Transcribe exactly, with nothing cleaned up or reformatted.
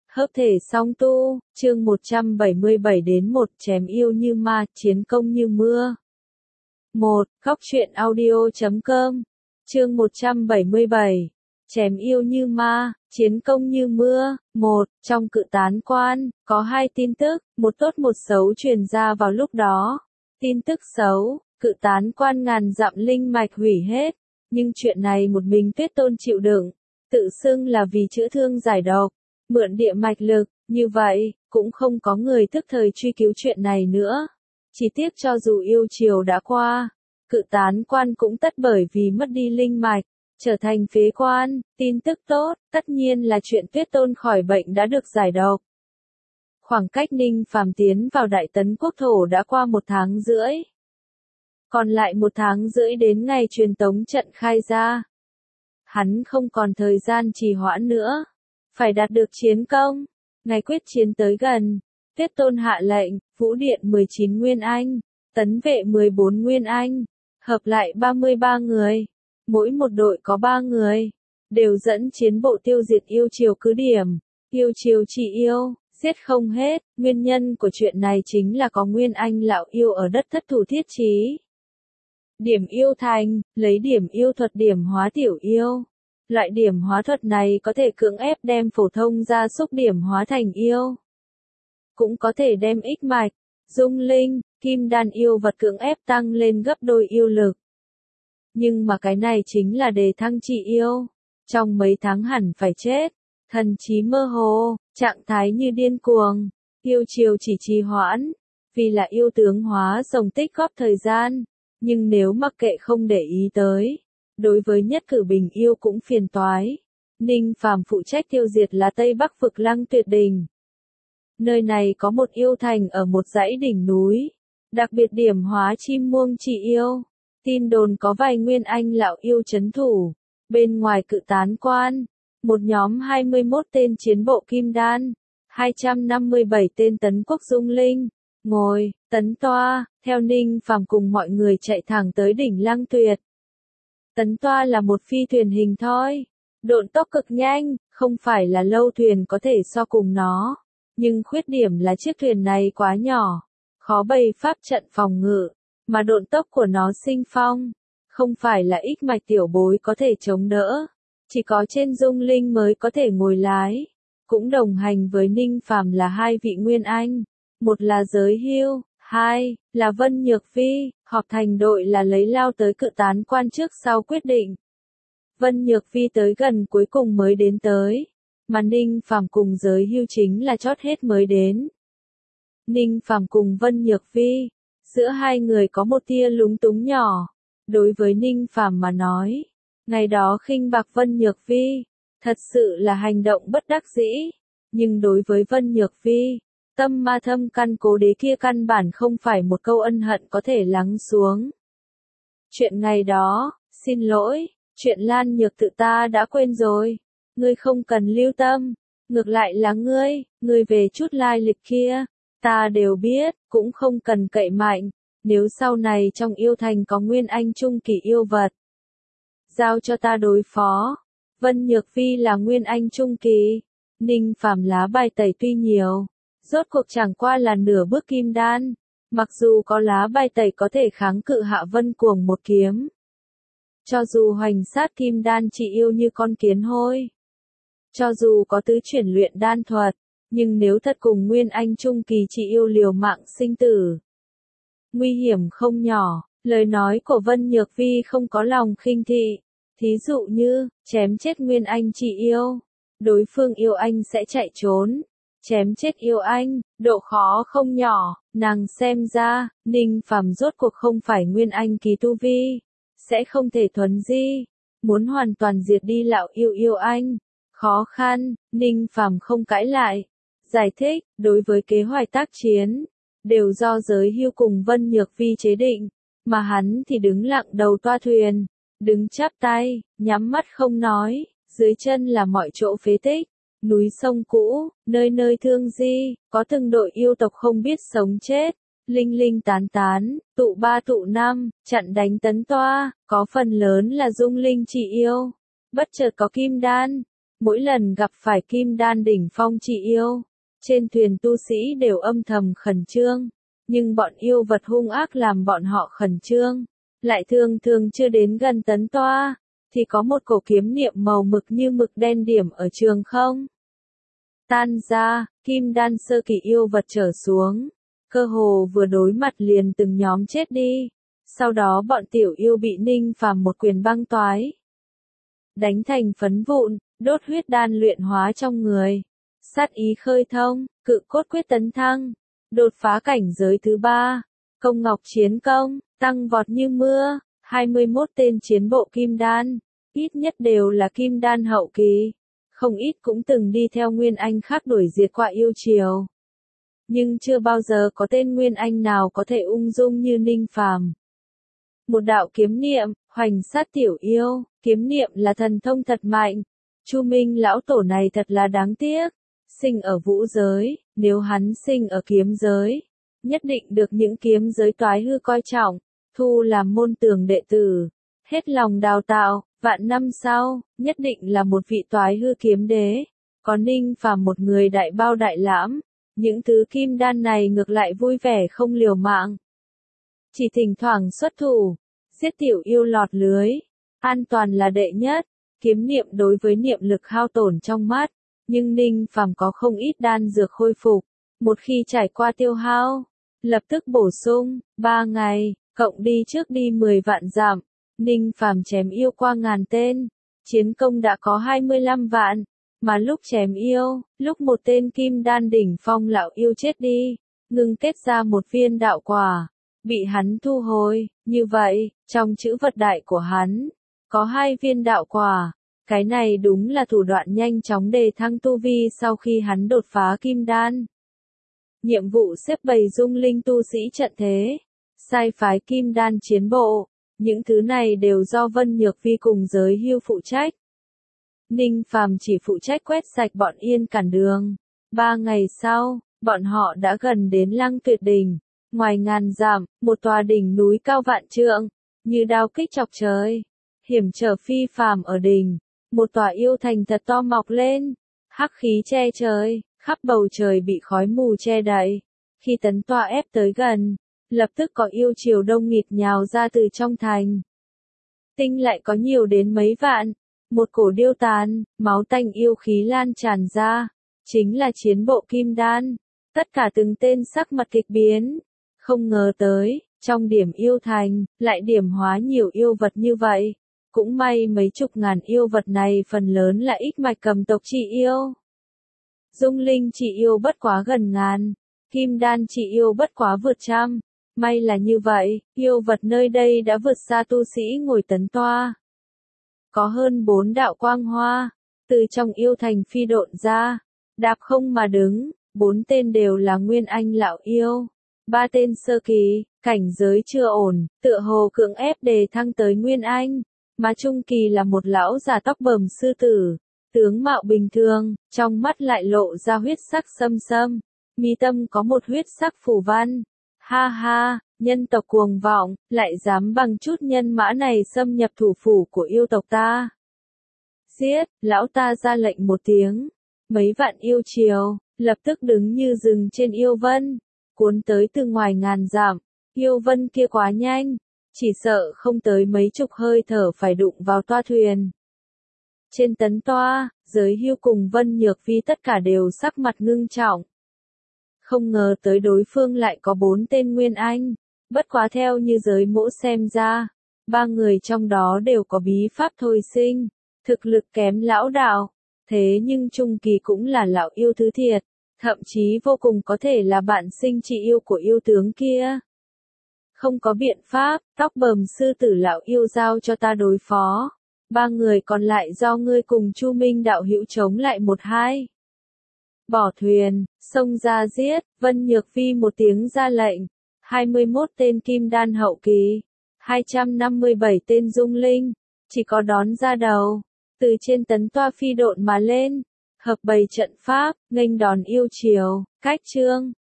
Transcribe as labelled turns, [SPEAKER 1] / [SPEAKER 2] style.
[SPEAKER 1] Hợp thể song tu, chương một trăm bảy mươi bảy đến một chém yêu như ma, chiến công như mưa. một. Góc truyện audio chấm com. Chương một trăm bảy mươi bảy. Chém yêu như ma, chiến công như mưa. một. Trong cự tán quan, có hai tin tức, một tốt một xấu truyền ra vào lúc đó. Tin tức xấu, cự tán quan ngàn dặm linh mạch hủy hết, nhưng chuyện này một mình Tuyết Tôn chịu đựng, tự xưng là vì chữa thương giải độc, mượn địa mạch lực, như vậy, cũng không có người tức thời truy cứu chuyện này nữa. Chỉ tiếc cho dù yêu chiều đã qua, cự tán quan cũng tất bởi vì mất đi linh mạch, trở thành phế quan. Tin tức tốt, tất nhiên là chuyện Tuyết Tôn khỏi bệnh đã được giải độc. Khoảng cách Ninh Phàm tiến vào Đại Tấn Quốc thổ đã qua một tháng rưỡi. Còn lại một tháng rưỡi đến ngày truyền tống trận khai ra. Hắn không còn thời gian trì hoãn nữa. Phải đạt được chiến công. Ngày quyết chiến tới gần. Tuyết Tôn hạ lệnh, Vũ Điện mười chín Nguyên Anh, Tấn Vệ mười bốn Nguyên Anh, hợp lại ba mươi ba người. Mỗi một đội có ba người. Đều dẫn chiến bộ tiêu diệt yêu triều cứ điểm. Yêu triều trị yêu, giết không hết. Nguyên nhân của chuyện này chính là có Nguyên Anh lão yêu ở đất thất thủ thiết trí. Điểm yêu thành, lấy điểm yêu thuật điểm hóa tiểu yêu. Loại điểm hóa thuật này có thể cưỡng ép đem phổ thông gia súc điểm hóa thành yêu. Cũng có thể đem ích mạch, dung linh, kim đan yêu vật cưỡng ép tăng lên gấp đôi yêu lực. Nhưng mà cái này chính là đề thăng trị yêu. Trong mấy tháng hẳn phải chết, thần trí mơ hồ, trạng thái như điên cuồng, yêu chiều chỉ trì hoãn, vì là yêu tướng hóa rồng tích góp thời gian. Nhưng nếu mặc kệ không để ý tới, đối với nhất cử bình yêu cũng phiền toái. Ninh Phàm phụ trách tiêu diệt là Tây Bắc vực Lăng Tuyệt Đình. Nơi này có một yêu thành ở một dãy đỉnh núi, đặc biệt điểm hóa chim muông trị yêu. Tin đồn có vài Nguyên Anh lão yêu trấn thủ. Bên ngoài cự tán quan, một nhóm hai mươi mốt tên chiến bộ kim đan, hai trăm năm mươi bảy tên tấn quốc dung linh, ngồi, tấn toa, theo Ninh Phàm cùng mọi người chạy thẳng tới đỉnh Lăng Tuyệt. Tấn toa là một phi thuyền hình thoi, độn tốc cực nhanh, không phải là lâu thuyền có thể so cùng nó. Nhưng khuyết điểm là chiếc thuyền này quá nhỏ, khó bày pháp trận phòng ngự, mà độn tốc của nó sinh phong, không phải là ích mạch tiểu bối có thể chống đỡ, chỉ có trên dung linh mới có thể ngồi lái. Cũng đồng hành với Ninh Phàm là hai vị Nguyên Anh, một là Giới Hưu, hai là Vân Nhược Vi, họp thành đội là lấy lao tới cự tán quan trước sau quyết định. Vân Nhược Vi tới gần cuối cùng mới đến tới, mà Ninh Phàm cùng Giới Hưu chính là chót hết mới đến. Ninh Phàm cùng Vân Nhược Vi, giữa hai người có một tia lúng túng nhỏ. Đối với Ninh Phàm mà nói, ngày đó khinh bạc Vân Nhược Vi, thật sự là hành động bất đắc dĩ. Nhưng đối với Vân Nhược Vi, tâm ma thâm căn cố đế kia căn bản không phải một câu ân hận có thể lắng xuống. Chuyện ngày đó, xin lỗi, chuyện Lan Nhược tự ta đã quên rồi. Ngươi không cần lưu tâm, ngược lại là ngươi, ngươi về chút lai lịch kia, ta đều biết, cũng không cần cậy mạnh. Nếu sau này trong yêu thành có Nguyên Anh trung kỳ yêu vật, giao cho ta đối phó. Vân Nhược Vi là Nguyên Anh trung kỳ, Ninh Phàm lá bài tẩy tuy nhiều, rốt cuộc chẳng qua là nửa bước kim đan, mặc dù có lá bài tẩy có thể kháng cự Hạ Vân Cuồng một kiếm. Cho dù hoành sát kim đan trị yêu như con kiến hôi, cho dù có tứ chuyển luyện đan thuật, nhưng nếu thật cùng Nguyên Anh trung kỳ trị yêu liều mạng sinh tử, nguy hiểm không nhỏ. Lời nói của Vân Nhược Vi không có lòng khinh thị. Thí dụ như, chém chết Nguyên Anh trị yêu, đối phương yêu anh sẽ chạy trốn. Chém chết yêu anh, độ khó không nhỏ. Nàng xem ra, Ninh Phàm rốt cuộc không phải Nguyên Anh kỳ tu vi, sẽ không thể thuần di. Muốn hoàn toàn diệt đi lão yêu yêu anh, khó khăn. Ninh Phàm không cãi lại, giải thích, đối với kế hoạch tác chiến, đều do Giới Hưu cùng Vân Nhược Vi chế định, mà hắn thì đứng lặng đầu toa thuyền, đứng chắp tay, nhắm mắt không nói. Dưới chân là mọi chỗ phế tích, núi sông cũ, nơi nơi thương di, có từng đội yêu tộc không biết sống chết, linh linh tán tán, tụ ba tụ năm, chặn đánh tấn toa, có phần lớn là dung linh trị yêu. Bất chợt có kim đan, Mỗi lần gặp phải kim đan đỉnh phong chị yêu, trên thuyền tu sĩ đều âm thầm khẩn trương, nhưng bọn yêu vật hung ác làm bọn họ khẩn trương, lại thường thường chưa đến gần tấn toa, thì có một cổ kiếm niệm màu mực như mực đen điểm ở trường không tan ra, kim đan sơ kỳ yêu vật trở xuống, cơ hồ vừa đối mặt liền từng nhóm chết đi, sau đó bọn tiểu yêu bị Ninh Phàm một quyền băng toái, đánh thành phấn vụn, đốt huyết đan luyện hóa trong người, sát ý khơi thông, cự cốt quyết tấn thăng, đột phá cảnh giới thứ ba, công ngọc chiến công, tăng vọt như mưa, hai mươi mốt tên chiến bộ kim đan, ít nhất đều là kim đan hậu kỳ, không ít cũng từng đi theo Nguyên Anh khác đuổi diệt qua yêu triều. Nhưng chưa bao giờ có tên Nguyên Anh nào có thể ung dung như Ninh Phàm. Một đạo kiếm niệm, hoành sát tiểu yêu, kiếm niệm là thần thông thật mạnh. Chu Minh lão tổ này thật là đáng tiếc, sinh ở vũ giới, nếu hắn sinh ở kiếm giới, nhất định được những kiếm giới toái hư coi trọng, thu làm môn tường đệ tử, hết lòng đào tạo, vạn năm sau, nhất định là một vị toái hư kiếm đế. Có Ninh Phàm một người đại bao đại lãm, những thứ kim đan này ngược lại vui vẻ không liều mạng. Chỉ thỉnh thoảng xuất thủ, giết tiểu yêu lọt lưới, an toàn là đệ nhất, kiếm niệm đối với niệm lực hao tổn trong mắt, nhưng Ninh Phàm có không ít đan dược khôi phục, một khi trải qua tiêu hao, lập tức bổ sung, ba ngày, cộng đi trước đi mười vạn dặm, Ninh Phàm chém yêu qua ngàn tên, chiến công đã có hai mươi lăm vạn, mà lúc chém yêu, lúc một tên kim đan đỉnh phong lão yêu chết đi, ngưng kết ra một viên đạo quả, bị hắn thu hồi, như vậy, trong chữ vật đại của hắn, có hai viên đạo quả, cái này đúng là thủ đoạn nhanh chóng đề thăng tu vi sau khi hắn đột phá kim đan. Nhiệm vụ xếp bầy dung linh tu sĩ trận thế, sai phái kim đan chiến bộ, những thứ này đều do Vân Nhược Vi cùng giới hưu phụ trách. Ninh Phàm chỉ phụ trách quét sạch bọn yên cản đường. Ba ngày sau, bọn họ đã gần đến Lăng Tuyệt Đỉnh. Ngoài ngàn dặm, một tòa đỉnh núi cao vạn trượng, như đao kích chọc trời. Hiểm trở phi phàm ở đỉnh, một tòa yêu thành thật to mọc lên, hắc khí che trời, khắp bầu trời bị khói mù che đậy. Khi tấn tòa ép tới gần, lập tức có yêu triều đông nghịt nhào ra từ trong thành. Tinh lại có nhiều đến mấy vạn, một cổ điêu tàn, máu tanh yêu khí lan tràn ra, chính là chiến bộ kim đan. Tất cả từng tên sắc mặt kịch biến, không ngờ tới, trong điểm yêu thành, lại điểm hóa nhiều yêu vật như vậy. Cũng may mấy chục ngàn yêu vật này phần lớn là ích mạch cầm tộc chị yêu. Dung linh chị yêu bất quá gần ngàn, kim đan chị yêu bất quá vượt trăm. May là như vậy, yêu vật nơi đây đã vượt xa tu sĩ ngồi tấn toa. Có hơn bốn đạo quang hoa, từ trong yêu thành phi độn ra, đạp không mà đứng, bốn tên đều là Nguyên Anh lão yêu. Ba tên sơ kỳ, cảnh giới chưa ổn, tựa hồ cưỡng ép đề thăng tới Nguyên Anh, mà trung kỳ là một lão già tóc bờm sư tử, tướng mạo bình thường, trong mắt lại lộ ra huyết sắc xâm xâm, mi tâm có một huyết sắc phù văn. Ha ha, nhân tộc cuồng vọng, lại dám bằng chút nhân mã này xâm nhập thủ phủ của yêu tộc ta. Giết, lão ta ra lệnh một tiếng, mấy vạn yêu triều, lập tức đứng như rừng trên yêu vân, cuốn tới từ ngoài ngàn dặm, yêu vân kia quá nhanh, chỉ sợ không tới mấy chục hơi thở phải đụng vào toa thuyền. Trên tấn toa, giới hưu cùng Vân Nhược Vi tất cả đều sắc mặt ngưng trọng. Không ngờ tới đối phương lại có bốn tên Nguyên Anh, bất quá theo như giới mỗ xem ra, ba người trong đó đều có bí pháp thôi sinh, thực lực kém lão đạo, thế nhưng trung kỳ cũng là lão yêu thứ thiệt, thậm chí vô cùng có thể là bạn sinh chị yêu của yêu tướng kia. Không có biện pháp, tóc bờm sư tử lão yêu giao cho ta đối phó, ba người còn lại do ngươi cùng Chu Minh đạo hữu chống lại một hai. Bỏ thuyền, xông ra giết, Vân Nhược Vi một tiếng ra lệnh, hai mươi mốt tên kim đan hậu kỳ, hai trăm năm mươi bảy tên dung linh, chỉ có đón ra đầu, từ trên tấn toa phi độn mà lên, hợp bày trận pháp, nghênh đòn yêu triều, cách chương.